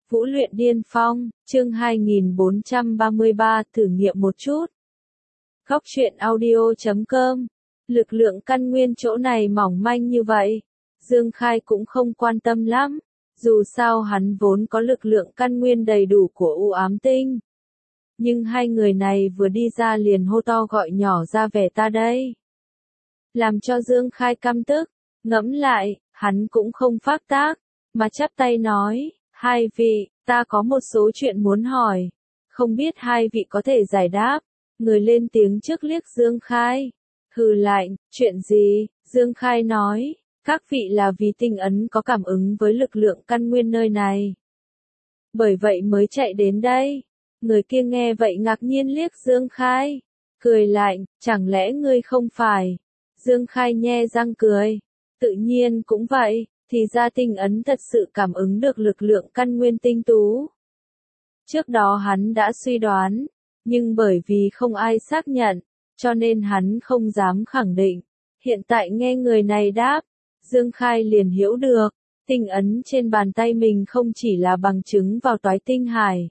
Vũ luyện điên phong, chương 2433, thử nghiệm một chút. Góc truyện audio.com. Lực lượng căn nguyên chỗ này mỏng manh như vậy, Dương Khai cũng không quan tâm lắm, dù sao hắn vốn có lực lượng căn nguyên đầy đủ của U Ám Tinh. Nhưng hai người này vừa đi ra liền hô to gọi nhỏ ra vẻ ta đây. Làm cho Dương Khai căm tức, ngẫm lại, hắn cũng không phác tác, mà chắp tay nói, hai vị, ta có một số chuyện muốn hỏi, không biết hai vị có thể giải đáp. Người lên tiếng trước liếc Dương Khai, hừ lạnh, chuyện gì? Dương Khai nói, các vị là vì tinh ấn có cảm ứng với lực lượng căn nguyên nơi này, bởi vậy mới chạy đến đây. Người kia nghe vậy ngạc nhiên liếc Dương Khai, cười lạnh, chẳng lẽ ngươi không phải? Dương Khai nhe răng cười, tự nhiên cũng vậy, thì ra tinh ấn thật sự cảm ứng được lực lượng căn nguyên tinh tú. Trước đó hắn đã suy đoán, nhưng bởi vì không ai xác nhận, cho nên hắn không dám khẳng định. Hiện tại nghe người này đáp, Dương Khai liền hiểu được, tinh ấn trên bàn tay mình không chỉ là bằng chứng vào toái tinh hải.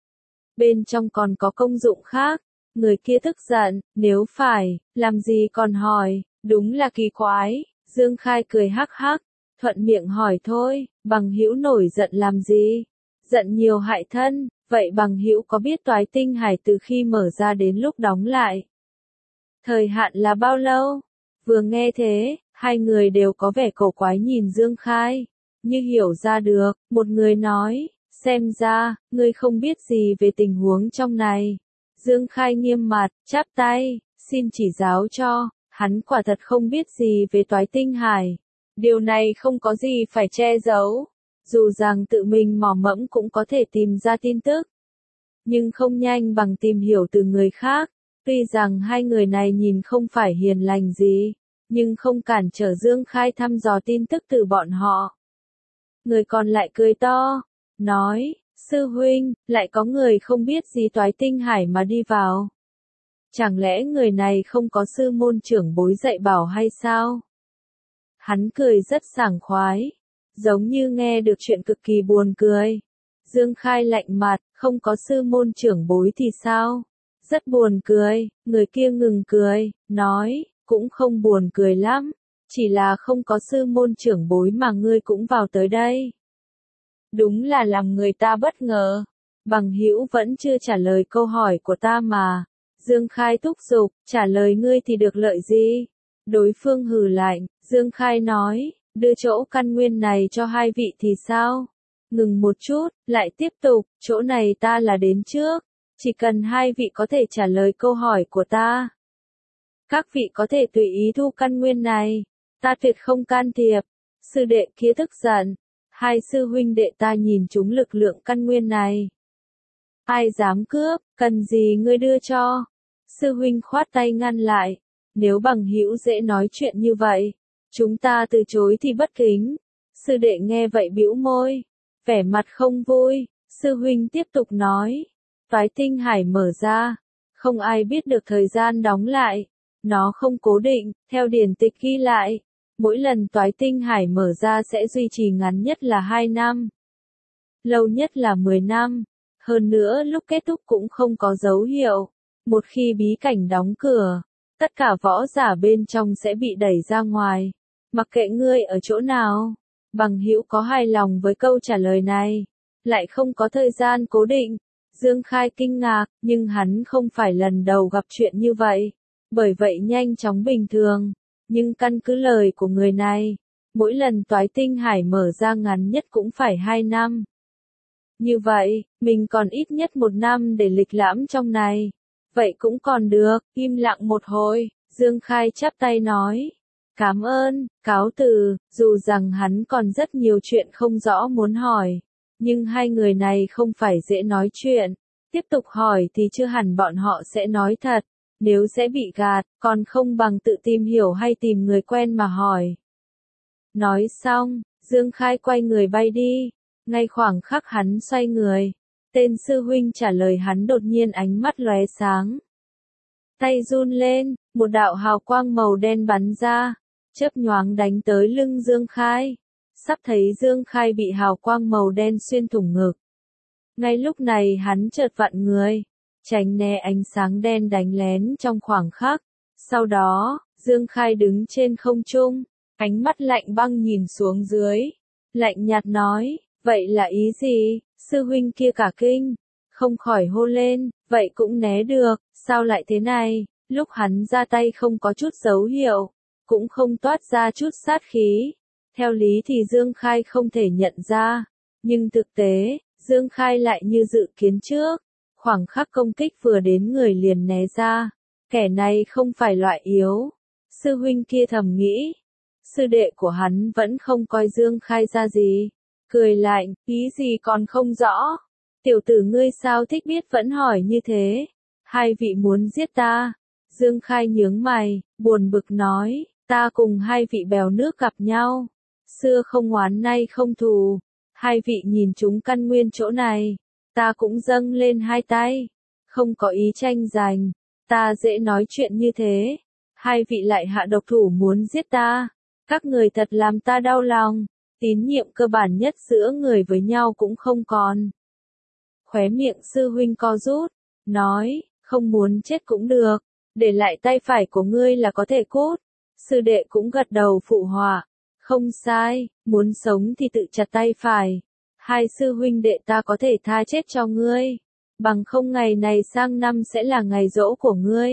Bên trong còn có công dụng khác. Người kia tức giận, nếu phải, làm gì còn hỏi, đúng là kỳ quái. Dương Khai cười hắc hắc, thuận miệng hỏi thôi, bằng hữu nổi giận làm gì? Giận nhiều hại thân, vậy bằng hữu có biết toái tinh hải từ khi mở ra đến lúc đóng lại? Thời hạn là bao lâu? Vừa nghe thế, hai người đều có vẻ cổ quái nhìn Dương Khai, như hiểu ra được, một người nói, xem ra, ngươi không biết gì về tình huống trong này. Dương Khai nghiêm mặt, chắp tay, xin chỉ giáo cho, hắn quả thật không biết gì về toái tinh hải. Điều này không có gì phải che giấu, dù rằng tự mình mò mẫm cũng có thể tìm ra tin tức, nhưng không nhanh bằng tìm hiểu từ người khác. Tuy rằng hai người này nhìn không phải hiền lành gì, nhưng không cản trở Dương Khai thăm dò tin tức từ bọn họ. Người còn lại cười to, nói, sư huynh, lại có người không biết gì toái tinh hải mà đi vào. Chẳng lẽ người này không có sư môn trưởng bối dạy bảo hay sao? Hắn cười rất sảng khoái, giống như nghe được chuyện cực kỳ buồn cười. Dương Khai lạnh mặt, không có sư môn trưởng bối thì sao? Rất buồn cười. Người kia ngừng cười, nói, cũng không buồn cười lắm, chỉ là không có sư môn trưởng bối mà ngươi cũng vào tới đây. Đúng là làm người ta bất ngờ. Bằng hữu vẫn chưa trả lời câu hỏi của ta mà. Dương Khai thúc giục, trả lời ngươi thì được lợi gì? Đối phương hừ lạnh, Dương Khai nói, đưa chỗ căn nguyên này cho hai vị thì sao? Ngừng một chút, lại tiếp tục, chỗ này ta là đến trước, chỉ cần hai vị có thể trả lời câu hỏi của ta. Các vị có thể tùy ý thu căn nguyên này, ta tuyệt không can thiệp. Sư đệ kia tức giận, hai sư huynh đệ ta nhìn chúng lực lượng căn nguyên này. Ai dám cướp, cần gì ngươi đưa cho? Sư huynh khoát tay ngăn lại, nếu bằng hữu dễ nói chuyện như vậy, chúng ta từ chối thì bất kính. Sư đệ nghe vậy bĩu môi, vẻ mặt không vui. Sư huynh tiếp tục nói, toái tinh hải mở ra, không ai biết được thời gian đóng lại, nó không cố định, theo điển tịch ghi lại, mỗi lần toái tinh hải mở ra sẽ duy trì ngắn nhất là 2 năm, lâu nhất là 10 năm, hơn nữa lúc kết thúc cũng không có dấu hiệu. Một khi bí cảnh đóng cửa, tất cả võ giả bên trong sẽ bị đẩy ra ngoài, mặc kệ ngươi ở chỗ nào. Bằng hữu có hài lòng với câu trả lời này, lại không có thời gian cố định. Dương Khai kinh ngạc, nhưng hắn không phải lần đầu gặp chuyện như vậy, bởi vậy nhanh chóng bình thường. Nhưng căn cứ lời của người này, mỗi lần toái tinh hải mở ra ngắn nhất cũng phải 2 năm. Như vậy, mình còn ít nhất 1 năm để lịch lãm trong này. Vậy cũng còn được. Im lặng một hồi, Dương Khai chắp tay nói, cảm ơn, cáo từ. Dù rằng hắn còn rất nhiều chuyện không rõ muốn hỏi, nhưng hai người này không phải dễ nói chuyện. Tiếp tục hỏi thì chưa hẳn bọn họ sẽ nói thật, nếu sẽ bị gạt, còn không bằng tự tìm hiểu hay tìm người quen mà hỏi. Nói xong, Dương Khai quay người bay đi. Ngay khoảng khắc hắn xoay người, tên sư huynh trả lời hắn đột nhiên ánh mắt lóe sáng. Tay run lên, một đạo hào quang màu đen bắn ra, chớp nhoáng đánh tới lưng Dương Khai. Sắp thấy Dương Khai bị hào quang màu đen xuyên thủng ngực, Ngay lúc này hắn chợt vặn người, tránh né ánh sáng đen đánh lén trong khoảng khắc. Sau đó, Dương Khai đứng trên không trung, ánh mắt lạnh băng nhìn xuống dưới, lạnh nhạt nói, vậy là ý gì? Sư huynh kia cả kinh, không khỏi hô lên, vậy cũng né được, sao lại thế này? Lúc hắn ra tay không có chút dấu hiệu, cũng không toát ra chút sát khí. Theo lý thì Dương Khai không thể nhận ra, nhưng thực tế, Dương Khai lại như dự kiến trước, khoảng khắc công kích vừa đến người liền né ra, kẻ này không phải loại yếu. Sư huynh kia thầm nghĩ, sư đệ của hắn vẫn không coi Dương Khai ra gì, cười lạnh, ý gì còn không rõ. Tiểu tử ngươi sao thích biết vẫn hỏi như thế, hai vị muốn giết ta. Dương Khai nhướng mày, buồn bực nói, ta cùng hai vị bèo nước gặp nhau, xưa không oán nay không thù, hai vị nhìn chúng căn nguyên chỗ này, ta cũng dâng lên hai tay, không có ý tranh giành, ta dễ nói chuyện như thế, hai vị lại hạ độc thủ muốn giết ta, các người thật làm ta đau lòng, tín nhiệm cơ bản nhất giữa người với nhau cũng không còn. Khóe miệng sư huynh co rút, nói, không muốn chết cũng được, để lại tay phải của ngươi là có thể cút. Sư đệ cũng gật đầu phụ họa, không sai, muốn sống thì tự chặt tay phải. Hai sư huynh đệ ta có thể tha chết cho ngươi, bằng không ngày này sang năm sẽ là ngày giỗ của ngươi.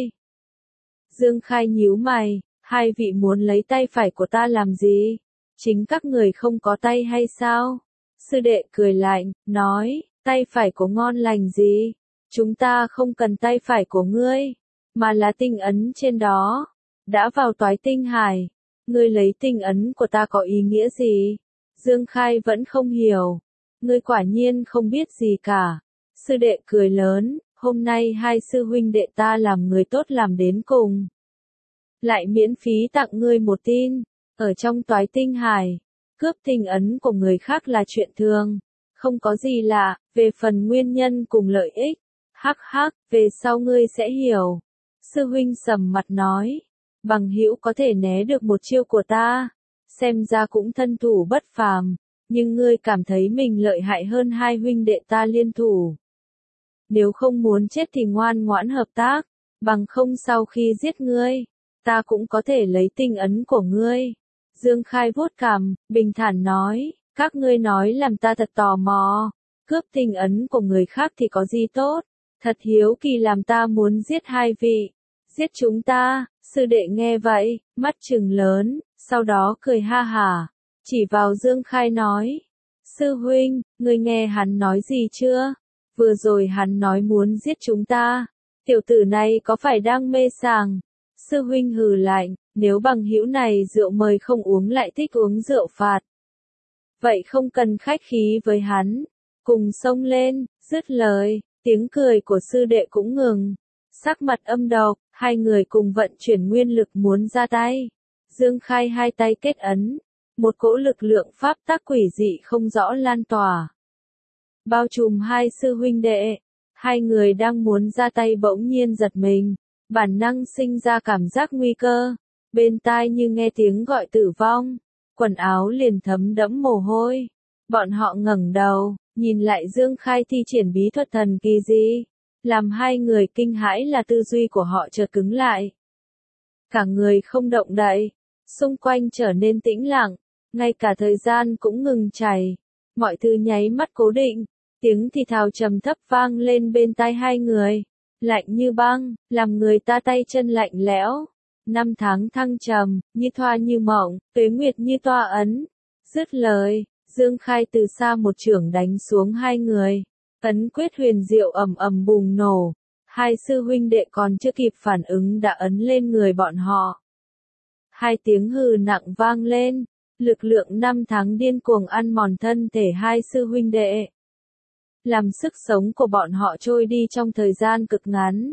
Dương Khai nhíu mày, hai vị muốn lấy tay phải của ta làm gì? Chính các người không có tay hay sao? Sư đệ cười lạnh, nói, tay phải của ngon lành gì? Chúng ta không cần tay phải của ngươi, mà là tinh ấn trên đó. Đã vào toái tinh hải, ngươi lấy tinh ấn của ta có ý nghĩa gì? Dương Khai vẫn không hiểu. Ngươi quả nhiên không biết gì cả. Sư đệ cười lớn, hôm nay hai sư huynh đệ ta làm người tốt làm đến cùng. Lại miễn phí tặng ngươi một tin, ở trong toái tinh hải, cướp tinh ấn của người khác là chuyện thường, không có gì lạ, về phần nguyên nhân cùng lợi ích, hắc hắc, về sau ngươi sẽ hiểu. Sư huynh sầm mặt nói, bằng hữu có thể né được một chiêu của ta, xem ra cũng thân thủ bất phàm, nhưng ngươi cảm thấy mình lợi hại hơn hai huynh đệ ta liên thủ. Nếu không muốn chết thì ngoan ngoãn hợp tác, bằng không sau khi giết ngươi, ta cũng có thể lấy tinh ấn của ngươi. Dương Khai vuốt cằm, bình thản nói, các ngươi nói làm ta thật tò mò, cướp tinh ấn của người khác thì có gì tốt, thật hiếu kỳ làm ta muốn giết hai vị, giết chúng ta. Sư đệ nghe vậy, mắt trừng lớn, sau đó cười ha hả, chỉ vào Dương Khai nói, sư huynh, ngươi nghe hắn nói gì chưa? Vừa rồi hắn nói muốn giết chúng ta, tiểu tử này có phải đang mê sảng? Sư huynh hừ lạnh, nếu bằng hữu này rượu mời không uống lại thích uống rượu phạt. Vậy không cần khách khí với hắn, cùng xông lên, dứt lời, tiếng cười của sư đệ cũng ngừng, sắc mặt âm độc, hai người cùng vận chuyển nguyên lực muốn ra tay. Dương Khai hai tay kết ấn, một cỗ lực lượng pháp tắc quỷ dị không rõ lan tỏa, bao trùm hai sư huynh đệ. Hai người đang muốn ra tay bỗng nhiên giật mình, bản năng sinh ra cảm giác nguy cơ, bên tai như nghe tiếng gọi tử vong, quần áo liền thấm đẫm mồ hôi. Bọn họ ngẩng đầu, nhìn lại Dương Khai thi triển bí thuật thần kỳ gì, làm hai người kinh hãi là tư duy của họ chợt cứng lại. Cả người không động đậy, xung quanh trở nên tĩnh lặng, ngay cả thời gian cũng ngừng chảy, mọi thứ nháy mắt cố định. Tiếng thì thào trầm thấp vang lên bên tai hai người, lạnh như băng, làm người ta tay chân lạnh lẽo. Năm tháng thăng trầm, như thoa như mộng, tuế nguyệt như toa ấn. Dứt lời, Dương Khai từ xa một chưởng đánh xuống hai người, ấn quyết huyền diệu ầm ầm bùng nổ. Hai sư huynh đệ còn chưa kịp phản ứng đã ấn lên người bọn họ. Hai tiếng hừ nặng vang lên, lực lượng năm tháng điên cuồng ăn mòn thân thể hai sư huynh đệ, làm sức sống của bọn họ trôi đi trong thời gian cực ngắn.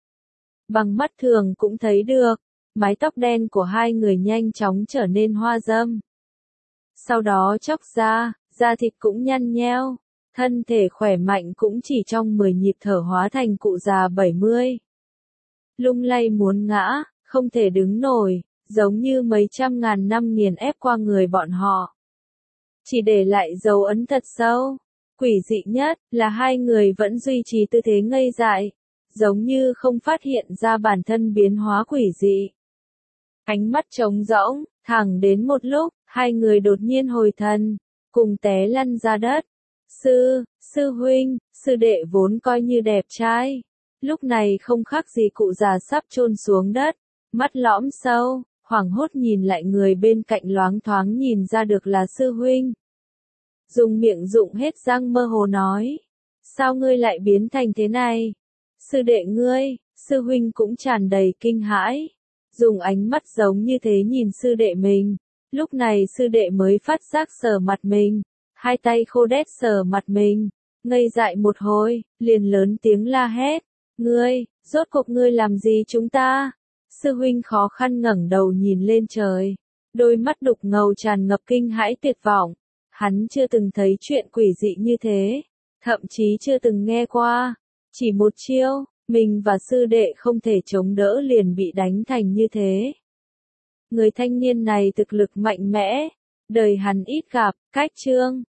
Bằng mắt thường cũng thấy được, mái tóc đen của hai người nhanh chóng trở nên hoa râm. Sau đó chóc ra, da thịt cũng nhăn nheo, thân thể khỏe mạnh cũng chỉ trong 10 nhịp thở hóa thành cụ già 70. Lung lay muốn ngã, không thể đứng nổi, giống như mấy trăm ngàn năm nghiền ép qua người bọn họ. Chỉ để lại dấu ấn thật sâu. Quỷ dị nhất là hai người vẫn duy trì tư thế ngây dại, giống như không phát hiện ra bản thân biến hóa quỷ dị. Ánh mắt trống rỗng, thẳng đến một lúc, hai người đột nhiên hồi thần, cùng té lăn ra đất. Sư huynh, sư đệ vốn coi như đẹp trai, lúc này không khác gì cụ già sắp chôn xuống đất, mắt lõm sâu, hoảng hốt nhìn lại người bên cạnh loáng thoáng nhìn ra được là sư huynh. Dùng miệng dụng hết răng mơ hồ nói, sao ngươi lại biến thành thế này? Sư đệ ngươi, sư huynh cũng tràn đầy kinh hãi, dùng ánh mắt giống như thế nhìn sư đệ mình, lúc này sư đệ mới phát giác sờ mặt mình, hai tay khô đét sờ mặt mình, ngây dại một hồi, liền lớn tiếng la hét, ngươi, rốt cuộc ngươi làm gì chúng ta? Sư huynh khó khăn ngẩng đầu nhìn lên trời, đôi mắt đục ngầu tràn ngập kinh hãi tuyệt vọng, hắn chưa từng thấy chuyện quỷ dị như thế, thậm chí chưa từng nghe qua, chỉ một chiêu, mình và sư đệ không thể chống đỡ liền bị đánh thành như thế. Người thanh niên này thực lực mạnh mẽ, đời hắn ít gặp, cách chương